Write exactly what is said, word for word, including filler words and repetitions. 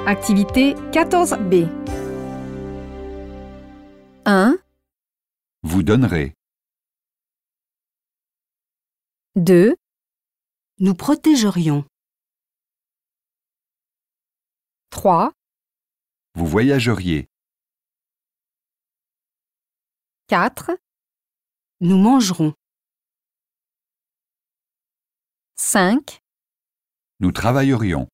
Activité quatorze B. un, Vous donnerez. deux, Nous protégerions. trois, Vous voyageriez. quatre, Nous mangerons. cinq, Nous travaillerions.